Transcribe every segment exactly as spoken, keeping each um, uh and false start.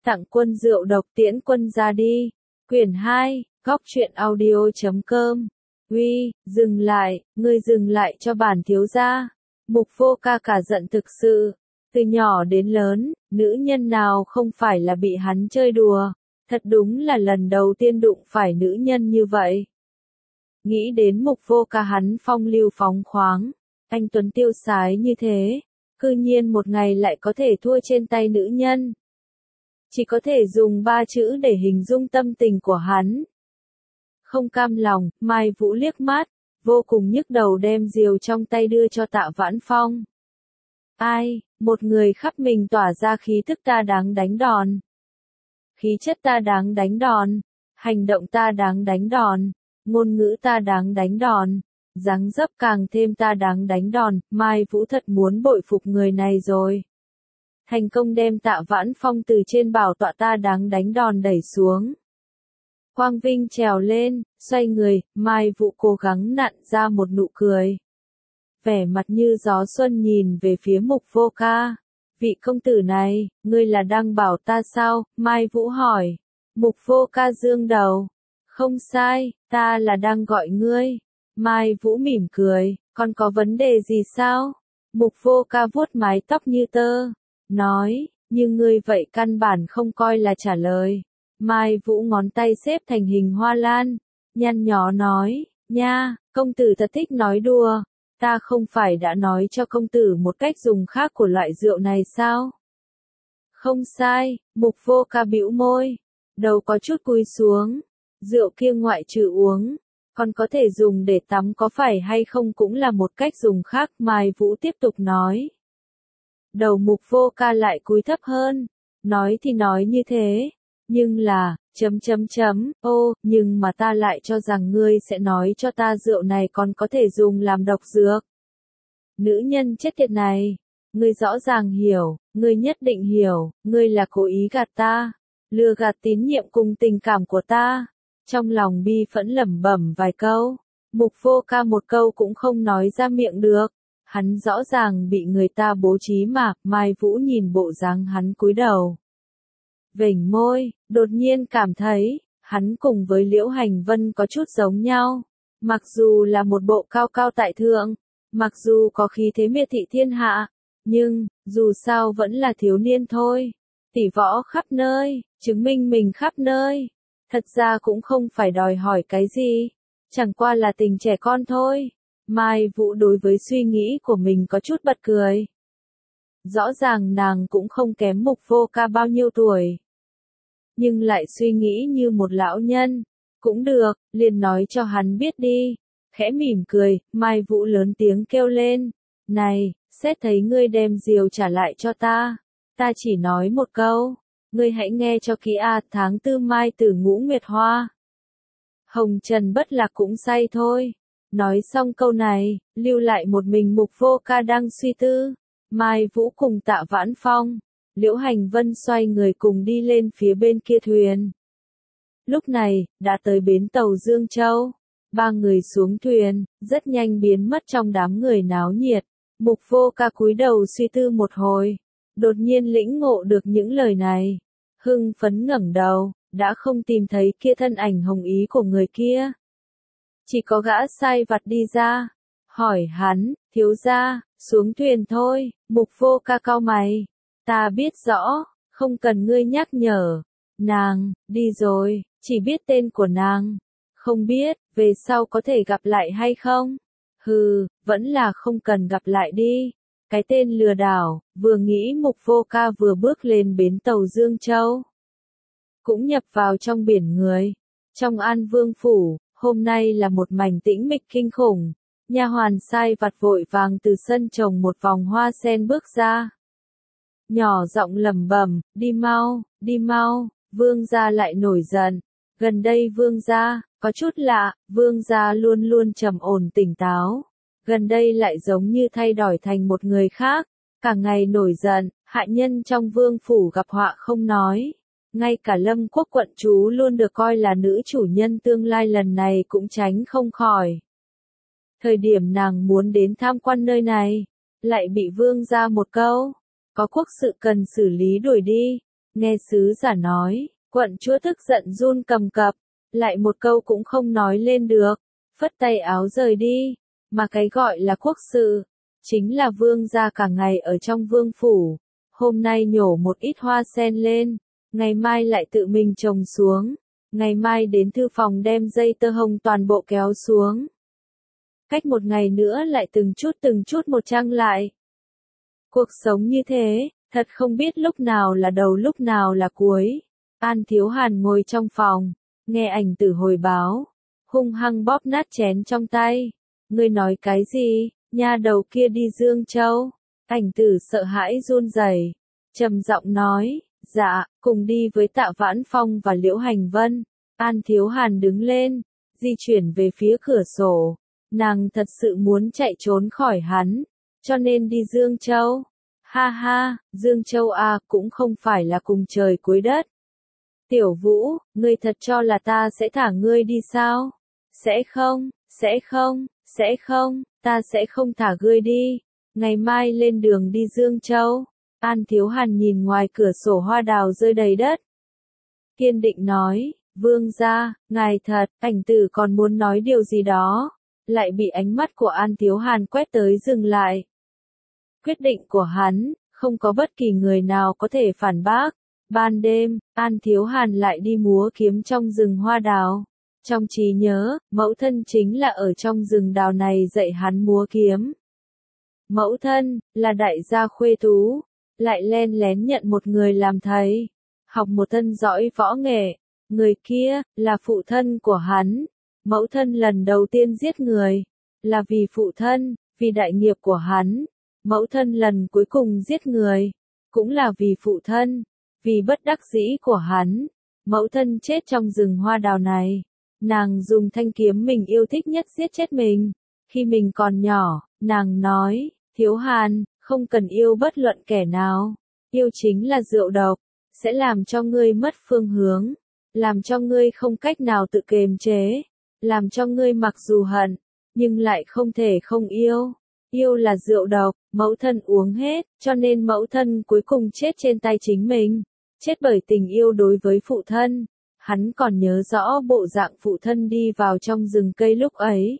Tặng quân rượu độc tiễn quân ra đi. Quyển hai, góc truyện audio chấm com. Uy, dừng lại, ngươi dừng lại cho bản thiếu gia. Mục Vô Ca cả giận thực sự. Từ nhỏ đến lớn, nữ nhân nào không phải là bị hắn chơi đùa. Thật đúng là lần đầu tiên đụng phải nữ nhân như vậy. Nghĩ đến Mục Vô Ca hắn phong lưu phóng khoáng, anh tuấn tiêu sái như thế, cư nhiên một ngày lại có thể thua trên tay nữ nhân. Chỉ có thể dùng ba chữ để hình dung tâm tình của hắn. Không cam lòng, Mai Vũ liếc mắt, vô cùng nhức đầu đem diều trong tay đưa cho Tạ Vãn Phong. Ai, một người khắp mình tỏa ra khí thức ta đáng đánh đòn. Khí chất ta đáng đánh đòn, hành động ta đáng đánh đòn, ngôn ngữ ta đáng đánh đòn, dáng dấp càng thêm ta đáng đánh đòn, Mai Vũ thật muốn bội phục người này rồi. Thành công đem Tạ Vãn Phong từ trên bảo tọa ta đáng đánh đòn đẩy xuống. Quang Vinh trèo lên, xoay người, Mai Vũ cố gắng nặn ra một nụ cười. Vẻ mặt như gió xuân nhìn về phía Mục Vô Ca. Vị công tử này, ngươi là đang bảo ta sao? Mai Vũ hỏi. Mục Vô Ca dương đầu. Không sai, ta là đang gọi ngươi. Mai Vũ mỉm cười, còn có vấn đề gì sao? Mục Vô Ca vuốt mái tóc như tơ. Nói, như ngươi vậy căn bản không coi là trả lời. Mai Vũ ngón tay xếp thành hình hoa lan, nhăn nhó nói, nha, công tử thật thích nói đùa, ta không phải đã nói cho công tử một cách dùng khác của loại rượu này sao? Không sai, Mục Vô Ca bĩu môi, đầu có chút cúi xuống, rượu kia ngoại trừ uống, còn có thể dùng để tắm có phải hay không cũng là một cách dùng khác, Mai Vũ tiếp tục nói. Đầu Mục Vô Ca lại cúi thấp hơn, nói thì nói như thế, nhưng là, chấm chấm chấm, ô, nhưng mà ta lại cho rằng ngươi sẽ nói cho ta rượu này còn có thể dùng làm độc dược. Nữ nhân chết tiệt này, ngươi rõ ràng hiểu, ngươi nhất định hiểu, ngươi là cố ý gạt ta, lừa gạt tín nhiệm cùng tình cảm của ta. Trong lòng bi phẫn lẩm bẩm vài câu, Mục Vô Ca một câu cũng không nói ra miệng được. Hắn rõ ràng bị người ta bố trí mà, Mai Vũ nhìn bộ dáng hắn cúi đầu. Vểnh môi, đột nhiên cảm thấy, hắn cùng với Liễu Hành Vân có chút giống nhau. Mặc dù là một bộ cao cao tại thượng, mặc dù có khí thế miệt thị thiên hạ, nhưng, dù sao vẫn là thiếu niên thôi. Tỷ võ khắp nơi, chứng minh mình khắp nơi. Thật ra cũng không phải đòi hỏi cái gì, chẳng qua là tình trẻ con thôi. Mai Vũ đối với suy nghĩ của mình có chút bật cười. Rõ ràng nàng cũng không kém Mục Vô Ca bao nhiêu tuổi. Nhưng lại suy nghĩ như một lão nhân. Cũng được, liền nói cho hắn biết đi. Khẽ mỉm cười, Mai Vũ lớn tiếng kêu lên. Này, xét thấy ngươi đem diều trả lại cho ta. Ta chỉ nói một câu. Ngươi hãy nghe cho kỹ a, tháng tư mai tử ngũ nguyệt hoa. Hồng Trần bất lạc cũng say thôi. Nói xong câu này, lưu lại một mình Mục Vô Ca đang suy tư. Mai Vũ cùng Tạ Vãn Phong, Liễu Hành Vân xoay người cùng đi lên phía bên kia thuyền. Lúc này, đã tới bến tàu Dương Châu. Ba người xuống thuyền, rất nhanh biến mất trong đám người náo nhiệt. Mục Vô Ca cúi đầu suy tư một hồi, đột nhiên lĩnh ngộ được những lời này. Hưng phấn ngẩng đầu, đã không tìm thấy kia thân ảnh hồng ý của người kia. Chỉ có gã sai vặt đi ra, hỏi hắn, thiếu gia, xuống thuyền thôi. Mục Vô Ca cau mày, ta biết rõ, không cần ngươi nhắc nhở, nàng, đi rồi, chỉ biết tên của nàng, không biết, về sau có thể gặp lại hay không? Hừ, vẫn là không cần gặp lại đi, cái tên lừa đảo. Vừa nghĩ Mục Vô Ca vừa bước lên bến tàu Dương Châu, cũng nhập vào trong biển người. Trong An Vương phủ, hôm nay là một mảnh tĩnh mịch kinh khủng. Nha hoàn sai vặt vội vàng từ sân trồng một vòng hoa sen bước ra. Nhỏ giọng lẩm bẩm, đi mau, đi mau, vương gia lại nổi giận. Gần đây vương gia, có chút lạ, vương gia luôn luôn trầm ổn tỉnh táo. Gần đây lại giống như thay đổi thành một người khác, cả ngày nổi giận, hạ nhân trong vương phủ gặp họa không nói. Ngay cả Lâm Quốc quận chúa luôn được coi là nữ chủ nhân tương lai lần này cũng tránh không khỏi. Thời điểm nàng muốn đến tham quan nơi này, lại bị vương ra một câu, có quốc sự cần xử lý đuổi đi. Nghe sứ giả nói, quận chúa tức giận run cầm cập, lại một câu cũng không nói lên được, phất tay áo rời đi, mà cái gọi là quốc sự, chính là vương gia cả ngày ở trong vương phủ, hôm nay nhổ một ít hoa sen lên, ngày mai lại tự mình trồng xuống, ngày mai đến thư phòng đem dây tơ hồng toàn bộ kéo xuống. Cách một ngày nữa lại từng chút từng chút một trang lại. Cuộc sống như thế, thật không biết lúc nào là đầu lúc nào là cuối. An Thiếu Hàn ngồi trong phòng, nghe ảnh tử hồi báo, hung hăng bóp nát chén trong tay. Ngươi nói cái gì, nha đầu kia đi Dương Châu. Ảnh tử sợ hãi run rẩy, trầm giọng nói, dạ, cùng đi với Tạ Vãn Phong và Liễu Hành Vân. An Thiếu Hàn đứng lên, di chuyển về phía cửa sổ. Nàng thật sự muốn chạy trốn khỏi hắn, cho nên đi Dương Châu. Ha ha, Dương Châu à, cũng không phải là cùng trời cuối đất. Tiểu Vũ, ngươi thật cho là ta sẽ thả ngươi đi sao? Sẽ không, sẽ không, sẽ không, ta sẽ không thả ngươi đi. Ngày mai lên đường đi Dương Châu. An Thiếu Hàn nhìn ngoài cửa sổ hoa đào rơi đầy đất. Kiên định nói, vương gia, ngài thật, ảnh tử còn muốn nói điều gì đó. Lại bị ánh mắt của An Thiếu Hàn quét tới dừng lại. Quyết định của hắn, không có bất kỳ người nào có thể phản bác. Ban đêm, An Thiếu Hàn lại đi múa kiếm trong rừng hoa đào. Trong trí nhớ, mẫu thân chính là ở trong rừng đào này dạy hắn múa kiếm. Mẫu thân, là đại gia khuê tú, lại len lén nhận một người làm thầy. Học một thân giỏi võ nghệ, người kia, là phụ thân của hắn. Mẫu thân lần đầu tiên giết người, là vì phụ thân, vì đại nghiệp của hắn. Mẫu thân lần cuối cùng giết người, cũng là vì phụ thân, vì bất đắc dĩ của hắn. Mẫu thân chết trong rừng hoa đào này. Nàng dùng thanh kiếm mình yêu thích nhất giết chết mình. Khi mình còn nhỏ, nàng nói, Thiếu Hàn, không cần yêu bất luận kẻ nào. Yêu chính là rượu độc, sẽ làm cho ngươi mất phương hướng, làm cho ngươi không cách nào tự kiềm chế, làm cho ngươi mặc dù hận, nhưng lại không thể không yêu. Yêu là rượu độc, mẫu thân uống hết, cho nên mẫu thân cuối cùng chết trên tay chính mình. Chết bởi tình yêu đối với phụ thân. Hắn còn nhớ rõ bộ dạng phụ thân đi vào trong rừng cây lúc ấy.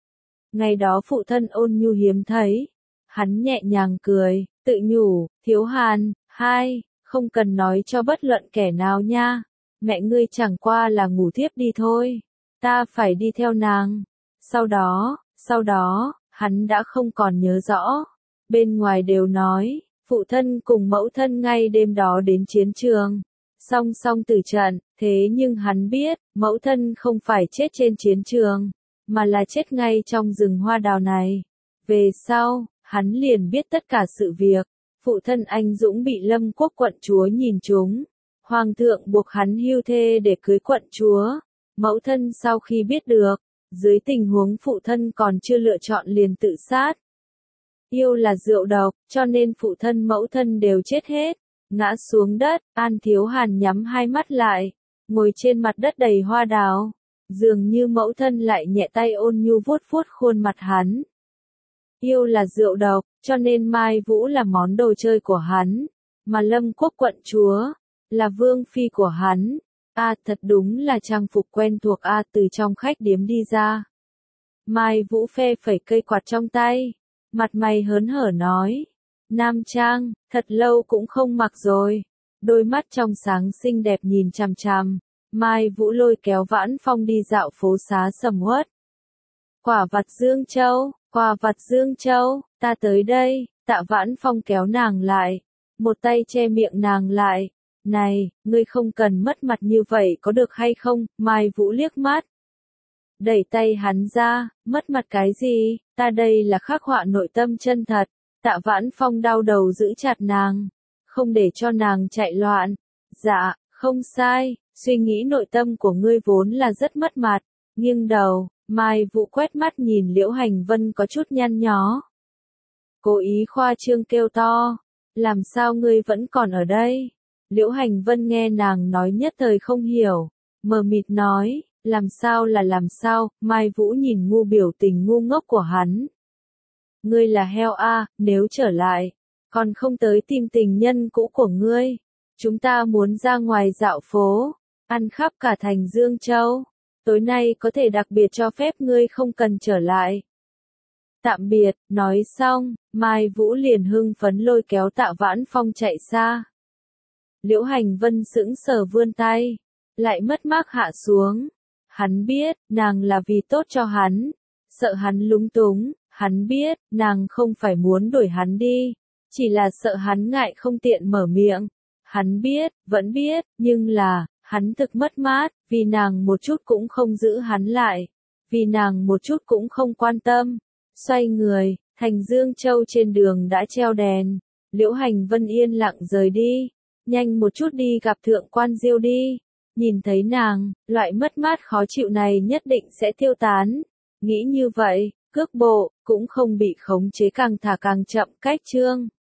Ngày đó phụ thân ôn nhu hiếm thấy. Hắn nhẹ nhàng cười, tự nhủ, Thiếu Hàn, hai, không cần nói cho bất luận kẻ nào nha. Mẹ ngươi chẳng qua là ngủ thiếp đi thôi. Ta phải đi theo nàng. Sau đó, sau đó, hắn đã không còn nhớ rõ. Bên ngoài đều nói, phụ thân cùng mẫu thân ngay đêm đó đến chiến trường. Song song tử trận, thế nhưng hắn biết, mẫu thân không phải chết trên chiến trường, mà là chết ngay trong rừng hoa đào này. Về sau, hắn liền biết tất cả sự việc. Phụ thân anh Dũng bị Lâm Quốc quận chúa nhìn trúng. Hoàng thượng buộc hắn hưu thê để cưới quận chúa. Mẫu thân sau khi biết được, dưới tình huống phụ thân còn chưa lựa chọn liền tự sát. Yêu là rượu độc, cho nên phụ thân mẫu thân đều chết hết. Ngã xuống đất, An Thiếu Hàn nhắm hai mắt lại, ngồi trên mặt đất đầy hoa đào. Dường như mẫu thân lại nhẹ tay ôn nhu vuốt vuốt khuôn mặt hắn. Yêu là rượu độc, cho nên Mai Vũ là món đồ chơi của hắn, mà Lâm Quốc quận chúa, là vương phi của hắn. A à, thật đúng là trang phục quen thuộc A à, từ trong khách điếm đi ra. Mai Vũ phe phẩy cây quạt trong tay, mặt mày hớn hở nói. Nam trang, thật lâu cũng không mặc rồi. Đôi mắt trong sáng xinh đẹp nhìn chằm chằm. Mai Vũ lôi kéo Vãn Phong đi dạo phố xá sầm uất. Quả vặt Dương Châu, quả vặt Dương Châu, ta tới đây. Tạ Vãn Phong kéo nàng lại, một tay che miệng nàng lại. Này, ngươi không cần mất mặt như vậy có được hay không? Mai Vũ liếc mắt, đẩy tay hắn ra. Mất mặt cái gì? Ta đây là khắc họa nội tâm chân thật. Tạ Vãn Phong đau đầu giữ chặt nàng, không để cho nàng chạy loạn. Dạ, không sai, suy nghĩ nội tâm của ngươi vốn là rất mất mặt. Nghiêng đầu, Mai Vũ quét mắt nhìn Liễu Hành Vân có chút nhăn nhó. Cố ý khoa trương kêu to, làm sao ngươi vẫn còn ở đây? Liễu Hành Vân nghe nàng nói nhất thời không hiểu, mờ mịt nói, làm sao là làm sao? Mai Vũ nhìn ngu biểu tình ngu ngốc của hắn. Ngươi là heo a, nếu trở lại, còn không tới tìm tình nhân cũ của ngươi. Chúng ta muốn ra ngoài dạo phố, ăn khắp cả thành Dương Châu. Tối nay có thể đặc biệt cho phép ngươi không cần trở lại. Tạm biệt, nói xong, Mai Vũ liền hưng phấn lôi kéo Tạ Vãn Phong chạy xa. Liễu Hành Vân sững sờ vươn tay, lại mất mát hạ xuống. Hắn biết, nàng là vì tốt cho hắn, sợ hắn lúng túng, hắn biết, nàng không phải muốn đuổi hắn đi, chỉ là sợ hắn ngại không tiện mở miệng. Hắn biết, vẫn biết, nhưng là, hắn thực mất mát, vì nàng một chút cũng không giữ hắn lại, vì nàng một chút cũng không quan tâm. Xoay người, thành Dương Châu trên đường đã treo đèn, Liễu Hành Vân yên lặng rời đi, nhanh một chút đi gặp thượng quan Diêu đi, nhìn thấy nàng, loại mất mát khó chịu này nhất định sẽ tiêu tán. Nghĩ như vậy, cước bộ, cũng không bị khống chế càng thả càng chậm cách chương.